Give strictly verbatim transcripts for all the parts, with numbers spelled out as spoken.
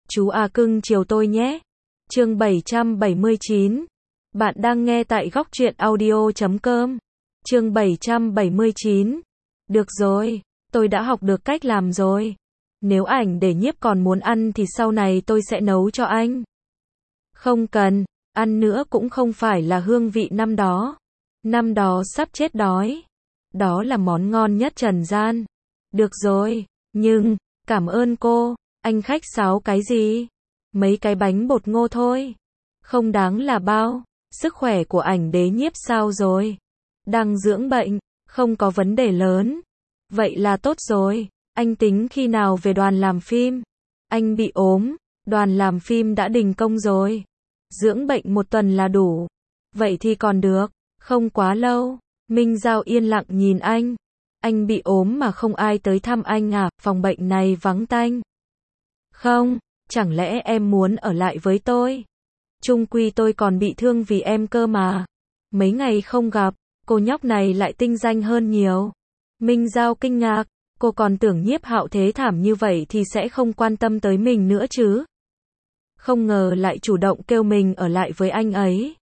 Chú à cưng chiều tôi nhé. Chương bảy trăm bảy mươi chín. Bạn đang nghe tại góc truyện audio chấm com. Chương bảy trăm bảy mươi chín. Được rồi, tôi đã học được cách làm rồi. Nếu ảnh để nhiếp còn muốn ăn thì sau này tôi sẽ nấu cho anh. Không cần, ăn nữa cũng không phải là hương vị năm đó. Năm đó sắp chết đói. Đó là món ngon nhất trần gian. Được rồi, nhưng, cảm ơn cô, anh khách sáo cái gì? Mấy cái bánh bột ngô thôi. Không đáng là bao. Sức khỏe của ảnh đế nhiếp sao rồi? Đang dưỡng bệnh, không có vấn đề lớn. Vậy là tốt rồi. Anh tính khi nào về đoàn làm phim? Anh bị ốm, đoàn làm phim đã đình công rồi. Dưỡng bệnh một tuần là đủ. Vậy thì còn được, không quá lâu. Minh Giao yên lặng nhìn anh. Anh bị ốm mà không ai tới thăm anh à, phòng bệnh này vắng tanh. Không, chẳng lẽ em muốn ở lại với tôi? Chung quy tôi còn bị thương vì em cơ mà. Mấy ngày không gặp, cô nhóc này lại tinh danh hơn nhiều. Minh Giao kinh ngạc, cô còn tưởng Nhiếp Hạo thế thảm như vậy thì sẽ không quan tâm tới mình nữa chứ. Không ngờ lại chủ động kêu mình ở lại với anh ấy.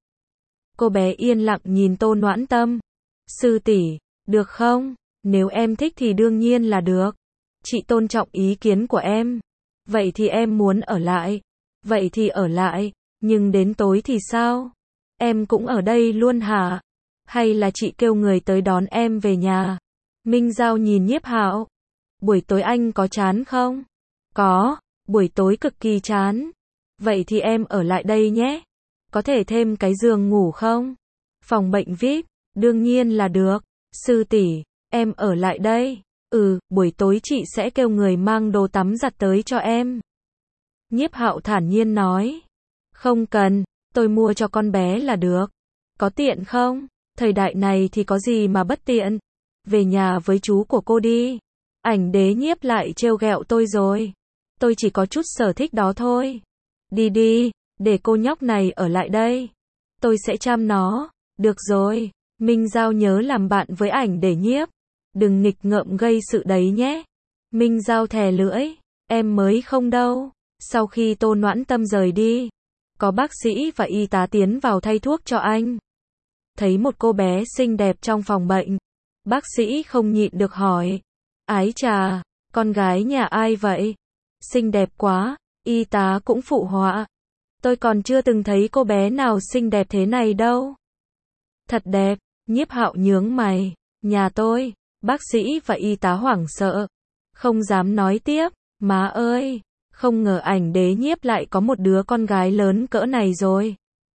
Cô bé yên lặng nhìn Tô Noãn Tâm. Sư tỷ, được không? Nếu em thích thì đương nhiên là được. Chị tôn trọng ý kiến của em. Vậy thì em muốn ở lại. Vậy thì ở lại. Nhưng đến tối thì sao? Em cũng ở đây luôn hả? Hay là chị kêu người tới đón em về nhà? Minh Giao nhìn Nhiếp Hạo. Buổi tối anh có chán không? Có, buổi tối cực kỳ chán. Vậy thì em ở lại đây nhé. Có thể thêm cái giường ngủ không? Phòng bệnh vi ai pi, đương nhiên là được. Sư tỷ, em ở lại đây. Ừ, buổi tối chị sẽ kêu người mang đồ tắm giặt tới cho em. Nhiếp Hạo thản nhiên nói. Không cần, tôi mua cho con bé là được. Có tiện không? Thời đại này thì có gì mà bất tiện. Về nhà với chú của cô đi. Ảnh đế nhiếp lại trêu ghẹo tôi rồi. Tôi chỉ có chút sở thích đó thôi. Đi đi, để cô nhóc này ở lại đây. Tôi sẽ chăm nó. Được rồi, Minh Giao nhớ làm bạn với ảnh đế nhiếp. Đừng nghịch ngợm gây sự đấy nhé. Minh Giao thè lưỡi. Em mới không đâu. Sau khi Tô Noãn Tâm rời đi, có bác sĩ và y tá tiến vào thay thuốc cho anh. Thấy một cô bé xinh đẹp trong phòng bệnh, bác sĩ không nhịn được hỏi. Ái chà, con gái nhà ai vậy? Xinh đẹp quá, y tá cũng phụ họa. Tôi còn chưa từng thấy cô bé nào xinh đẹp thế này đâu. Thật đẹp, Nhiếp Hạo nhướng mày. Nhà tôi, bác sĩ và y tá hoảng sợ. Không dám nói tiếp, má ơi. Không ngờ ảnh đế nhiếp lại có một đứa con gái lớn cỡ này rồi.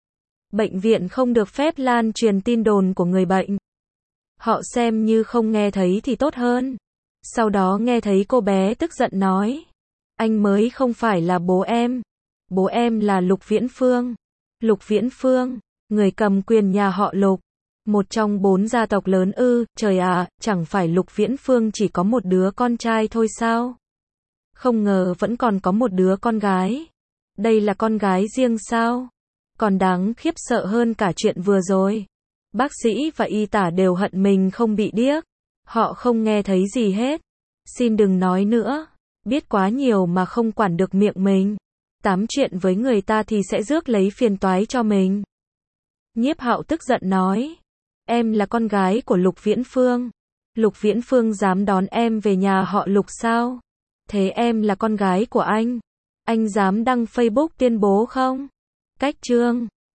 Bệnh viện không được phép lan truyền tin đồn của người bệnh. Họ xem như không nghe thấy thì tốt hơn. Sau đó nghe thấy cô bé tức giận nói. Anh mới không phải là bố em. Bố em là Lục Viễn Phương. Lục Viễn Phương, người cầm quyền nhà họ Lục. Một trong bốn gia tộc lớn ư, trời ạ, chẳng phải Lục Viễn Phương chỉ có một đứa con trai thôi sao? Không ngờ vẫn còn có một đứa con gái. Đây là con gái riêng sao? Còn đáng khiếp sợ hơn cả chuyện vừa rồi. Bác sĩ và y tá đều hận mình không bị điếc. Họ không nghe thấy gì hết. Xin đừng nói nữa. Biết quá nhiều mà không quản được miệng mình. Tám chuyện với người ta thì sẽ rước lấy phiền toái cho mình. Nhiếp Hạo tức giận nói. Em là con gái của Lục Viễn Phương. Lục Viễn Phương dám đón em về nhà họ Lục sao? Thế em là con gái của anh. Anh dám đăng Facebook tuyên bố không? Cách chương.